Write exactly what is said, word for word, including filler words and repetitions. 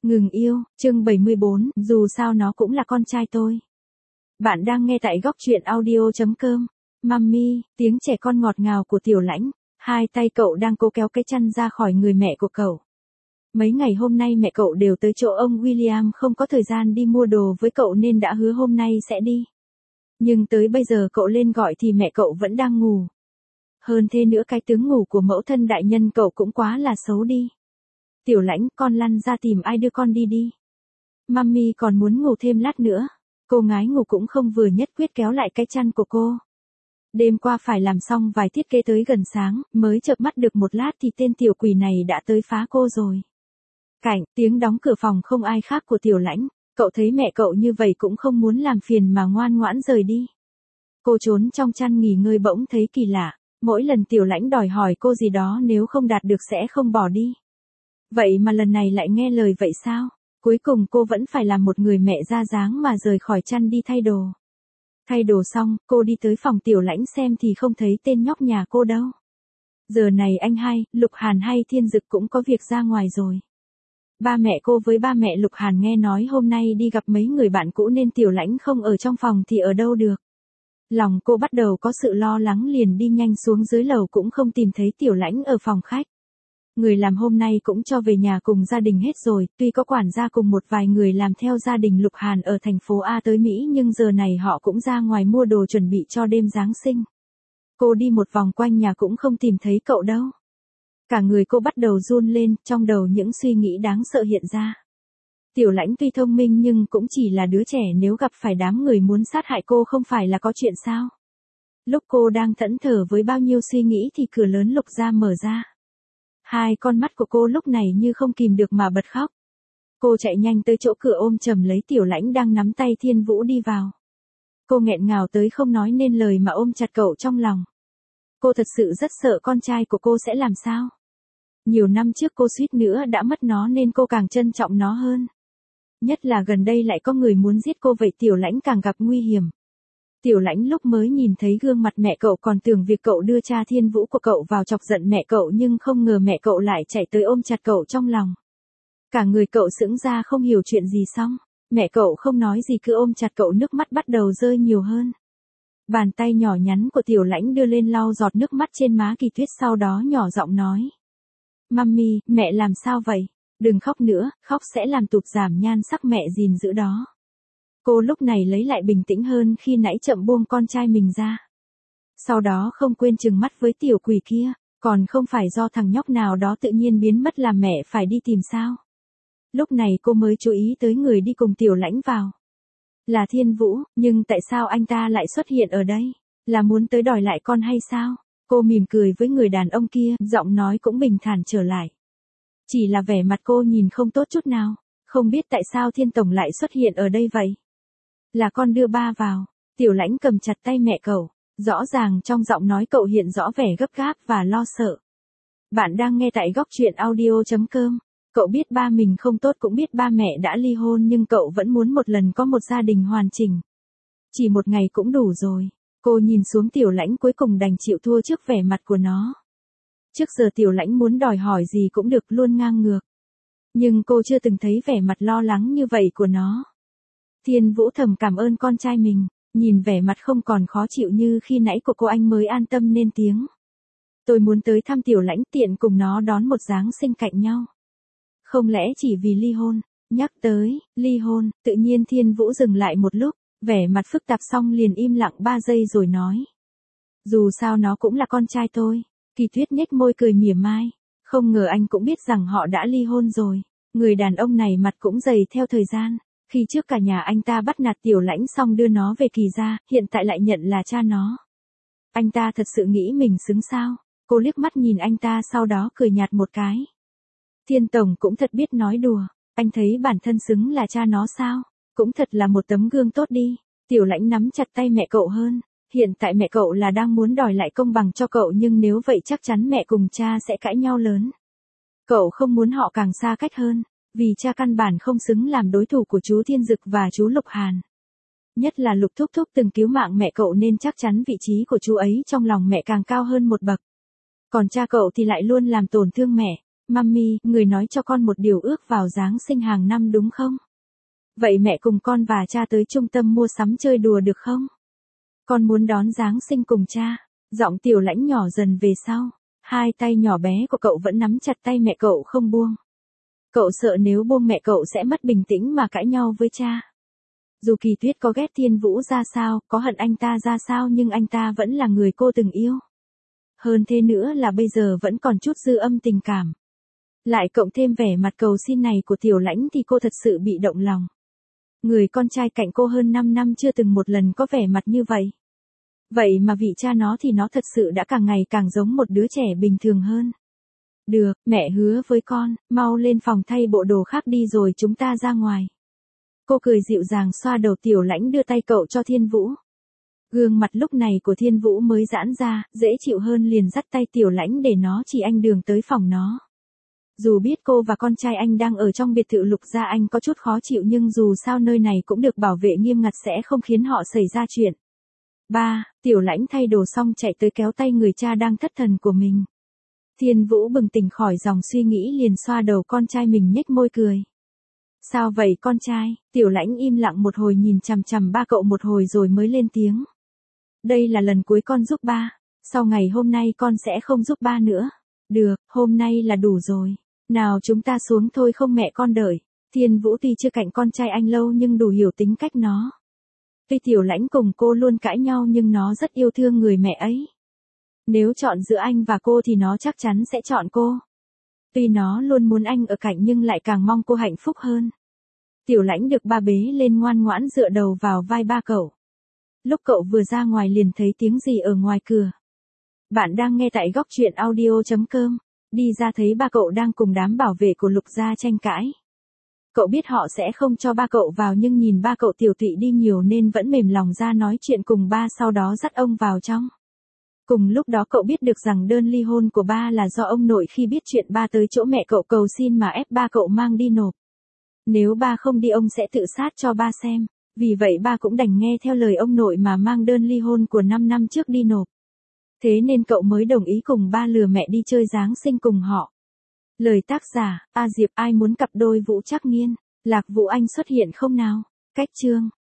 Ngừng yêu, chương bảy mươi bốn, dù sao nó cũng là con trai tôi. Bạn đang nghe tại góc truyện audio chấm com. Mummy, tiếng trẻ con ngọt ngào của Tiểu Lãnh, hai tay cậu đang cố kéo cái chăn ra khỏi người mẹ của cậu. Mấy ngày hôm nay mẹ cậu đều tới chỗ ông William, không có thời gian đi mua đồ với cậu nên đã hứa hôm nay sẽ đi. Nhưng tới bây giờ cậu lên gọi thì mẹ cậu vẫn đang ngủ. Hơn thế nữa cái tướng ngủ của mẫu thân đại nhân cậu cũng quá là xấu đi. Tiểu Lãnh, con lăn ra tìm ai đưa con đi đi. Mummy còn muốn ngủ thêm lát nữa. Cô ngái ngủ cũng không vừa, nhất quyết kéo lại cái chăn của cô. Đêm qua phải làm xong vài thiết kế tới gần sáng, mới chợp mắt được một lát thì tên tiểu quỷ này đã tới phá cô rồi. Cảnh, tiếng đóng cửa phòng không ai khác của Tiểu Lãnh, cậu thấy mẹ cậu như vậy cũng không muốn làm phiền mà ngoan ngoãn rời đi. Cô trốn trong chăn nghỉ ngơi bỗng thấy kỳ lạ, mỗi lần Tiểu Lãnh đòi hỏi cô gì đó nếu không đạt được sẽ không bỏ đi. Vậy mà lần này lại nghe lời vậy sao? Cuối cùng cô vẫn phải làm một người mẹ ra dáng mà rời khỏi chăn đi thay đồ. Thay đồ xong, cô đi tới phòng Tiểu Lãnh xem thì không thấy tên nhóc nhà cô đâu. Giờ này anh hai, Lục Hàn hay Thiên Dực cũng có việc ra ngoài rồi. Ba mẹ cô với ba mẹ Lục Hàn nghe nói hôm nay đi gặp mấy người bạn cũ nên Tiểu Lãnh không ở trong phòng thì ở đâu được. Lòng cô bắt đầu có sự lo lắng, liền đi nhanh xuống dưới lầu cũng không tìm thấy Tiểu Lãnh ở phòng khách. Người làm hôm nay cũng cho về nhà cùng gia đình hết rồi, tuy có quản gia cùng một vài người làm theo gia đình Lục Hàn ở thành phố A tới Mỹ nhưng giờ này họ cũng ra ngoài mua đồ chuẩn bị cho đêm Giáng sinh. Cô đi một vòng quanh nhà cũng không tìm thấy cậu đâu. Cả người cô bắt đầu run lên, trong đầu những suy nghĩ đáng sợ hiện ra. Tiểu Lãnh tuy thông minh nhưng cũng chỉ là đứa trẻ, nếu gặp phải đám người muốn sát hại cô không phải là có chuyện sao. Lúc cô đang thẫn thờ với bao nhiêu suy nghĩ thì cửa lớn Lục gia mở ra. Hai con mắt của cô lúc này như không kìm được mà bật khóc. Cô chạy nhanh tới chỗ cửa ôm chầm lấy Tiểu Lãnh đang nắm tay Thiên Vũ đi vào. Cô nghẹn ngào tới không nói nên lời mà ôm chặt cậu trong lòng. Cô thật sự rất sợ con trai của cô sẽ làm sao. Nhiều năm trước cô suýt nữa đã mất nó nên cô càng trân trọng nó hơn. Nhất là gần đây lại có người muốn giết cô, vậy Tiểu Lãnh càng gặp nguy hiểm. Tiểu Lãnh lúc mới nhìn thấy gương mặt mẹ cậu còn tưởng việc cậu đưa cha Thiên Vũ của cậu vào chọc giận mẹ cậu, nhưng không ngờ mẹ cậu lại chạy tới ôm chặt cậu trong lòng. Cả người cậu sững ra không hiểu chuyện gì, xong mẹ cậu không nói gì cứ ôm chặt cậu, nước mắt bắt đầu rơi nhiều hơn. Bàn tay nhỏ nhắn của Tiểu Lãnh đưa lên lau giọt nước mắt trên má Kỳ Tuyết, sau đó nhỏ giọng nói. Mummy, mẹ làm sao vậy? Đừng khóc nữa, khóc sẽ làm tụt giảm nhan sắc mẹ gìn giữ đó. Cô lúc này lấy lại bình tĩnh hơn khi nãy chậm buông con trai mình ra. Sau đó không quên trừng mắt với tiểu quỷ kia, còn không phải do thằng nhóc nào đó tự nhiên biến mất làm mẹ phải đi tìm sao? Lúc này cô mới chú ý tới người đi cùng Tiểu Lãnh vào. Là Thiên Vũ, nhưng tại sao anh ta lại xuất hiện ở đây? Là muốn tới đòi lại con hay sao? Cô mỉm cười với người đàn ông kia, giọng nói cũng bình thản trở lại. Chỉ là vẻ mặt cô nhìn không tốt chút nào, không biết tại sao Thiên Tổng lại xuất hiện ở đây vậy? Là con đưa ba vào. Tiểu Lãnh cầm chặt tay mẹ cậu, rõ ràng trong giọng nói cậu hiện rõ vẻ gấp gáp và lo sợ. Bạn đang nghe tại góc truyện audio chấm com. Cậu biết ba mình không tốt, cũng biết ba mẹ đã ly hôn, nhưng cậu vẫn muốn một lần có một gia đình hoàn chỉnh. Chỉ một ngày cũng đủ rồi. Cô nhìn xuống Tiểu Lãnh, cuối cùng đành chịu thua trước vẻ mặt của nó. Trước giờ Tiểu Lãnh muốn đòi hỏi gì cũng được, luôn ngang ngược. Nhưng cô chưa từng thấy vẻ mặt lo lắng như vậy của nó. Thiên Vũ thầm cảm ơn con trai mình, nhìn vẻ mặt không còn khó chịu như khi nãy của cô anh mới an tâm nên tiếng. Tôi muốn tới thăm Tiểu Lãnh tiện cùng nó đón một Giáng sinh cạnh nhau. Không lẽ chỉ vì ly hôn? Nhắc tới ly hôn, tự nhiên Thiên Vũ dừng lại một lúc, vẻ mặt phức tạp xong liền im lặng ba giây rồi nói. Dù sao nó cũng là con trai tôi. Kỳ Tuyết nhếch môi cười mỉa mai. Không ngờ anh cũng biết rằng họ đã ly hôn rồi. Người đàn ông này mặt cũng dày theo thời gian. Khi trước cả nhà anh ta bắt nạt Tiểu Lãnh xong đưa nó về Kỳ gia, hiện tại lại nhận là cha nó. Anh ta thật sự nghĩ mình xứng sao? Cô liếc mắt nhìn anh ta sau đó cười nhạt một cái. Thiên Tổng cũng thật biết nói đùa, anh thấy bản thân xứng là cha nó sao? Cũng thật là một tấm gương tốt đi. Tiểu Lãnh nắm chặt tay mẹ cậu hơn. Hiện tại mẹ cậu là đang muốn đòi lại công bằng cho cậu, nhưng nếu vậy chắc chắn mẹ cùng cha sẽ cãi nhau lớn. Cậu không muốn họ càng xa cách hơn, vì cha căn bản không xứng làm đối thủ của chú Thiên Dực và chú Lục Hàn. Nhất là Lục Thúc Thúc từng cứu mạng mẹ cậu nên chắc chắn vị trí của chú ấy trong lòng mẹ càng cao hơn một bậc. Còn cha cậu thì lại luôn làm tổn thương mẹ. Mummy, người nói cho con một điều ước vào Giáng sinh hàng năm đúng không? Vậy mẹ cùng con và cha tới trung tâm mua sắm chơi đùa được không? Con muốn đón Giáng sinh cùng cha. Giọng Tiểu Lãnh nhỏ dần về sau. Hai tay nhỏ bé của cậu vẫn nắm chặt tay mẹ cậu không buông. Cậu sợ nếu buông mẹ cậu sẽ mất bình tĩnh mà cãi nhau với cha. Dù Kỳ Tuyết có ghét Thiên Vũ ra sao, có hận anh ta ra sao nhưng anh ta vẫn là người cô từng yêu. Hơn thế nữa là bây giờ vẫn còn chút dư âm tình cảm. Lại cộng thêm vẻ mặt cầu xin này của Tiểu Lãnh thì cô thật sự bị động lòng. Người con trai cạnh cô hơn năm năm chưa từng một lần có vẻ mặt như vậy. Vậy mà vị cha nó thì nó thật sự đã càng ngày càng giống một đứa trẻ bình thường hơn. Được, mẹ hứa với con, mau lên phòng thay bộ đồ khác đi rồi chúng ta ra ngoài. Cô cười dịu dàng xoa đầu Tiểu Lãnh đưa tay cậu cho Thiên Vũ. Gương mặt lúc này của Thiên Vũ mới giãn ra, dễ chịu hơn liền dắt tay Tiểu Lãnh để nó chỉ anh đường tới phòng nó. Dù biết cô và con trai anh đang ở trong biệt thự Lục gia anh có chút khó chịu nhưng dù sao nơi này cũng được bảo vệ nghiêm ngặt sẽ không khiến họ xảy ra chuyện. Ba, Tiểu Lãnh thay đồ xong chạy tới kéo tay người cha đang thất thần của mình. Thiên Vũ bừng tỉnh khỏi dòng suy nghĩ liền xoa đầu con trai mình nhếch môi cười. Sao vậy con trai? Tiểu Lãnh im lặng một hồi nhìn chằm chằm ba cậu một hồi rồi mới lên tiếng. Đây là lần cuối con giúp ba, sau ngày hôm nay con sẽ không giúp ba nữa. Được, hôm nay là đủ rồi. Nào chúng ta xuống thôi không mẹ con đợi. Thiên Vũ tuy chưa cạnh con trai anh lâu nhưng đủ hiểu tính cách nó. Tuy Tiểu Lãnh cùng cô luôn cãi nhau nhưng nó rất yêu thương người mẹ ấy. Nếu chọn giữa anh và cô thì nó chắc chắn sẽ chọn cô. Tuy nó luôn muốn anh ở cạnh nhưng lại càng mong cô hạnh phúc hơn. Tiểu Lãnh được ba bế lên ngoan ngoãn dựa đầu vào vai ba cậu. Lúc cậu vừa ra ngoài liền thấy tiếng gì ở ngoài cửa. Bạn đang nghe tại góc truyện audio chấm com. Đi ra thấy ba cậu đang cùng đám bảo vệ của Lục gia tranh cãi. Cậu biết họ sẽ không cho ba cậu vào nhưng nhìn ba cậu tiểu tụy đi nhiều nên vẫn mềm lòng ra nói chuyện cùng ba sau đó dắt ông vào trong. Cùng lúc đó cậu biết được rằng đơn ly hôn của ba là do ông nội khi biết chuyện ba tới chỗ mẹ cậu cầu xin mà ép ba cậu mang đi nộp. Nếu ba không đi ông sẽ tự sát cho ba xem. Vì vậy ba cũng đành nghe theo lời ông nội mà mang đơn ly hôn của năm năm trước đi nộp. Thế nên cậu mới đồng ý cùng ba lừa mẹ đi chơi Giáng sinh cùng họ. Lời tác giả, A Diệp ai muốn cặp đôi Vũ Trắc Nghiên, Lạc Vũ Anh xuất hiện không nào? Cách chương.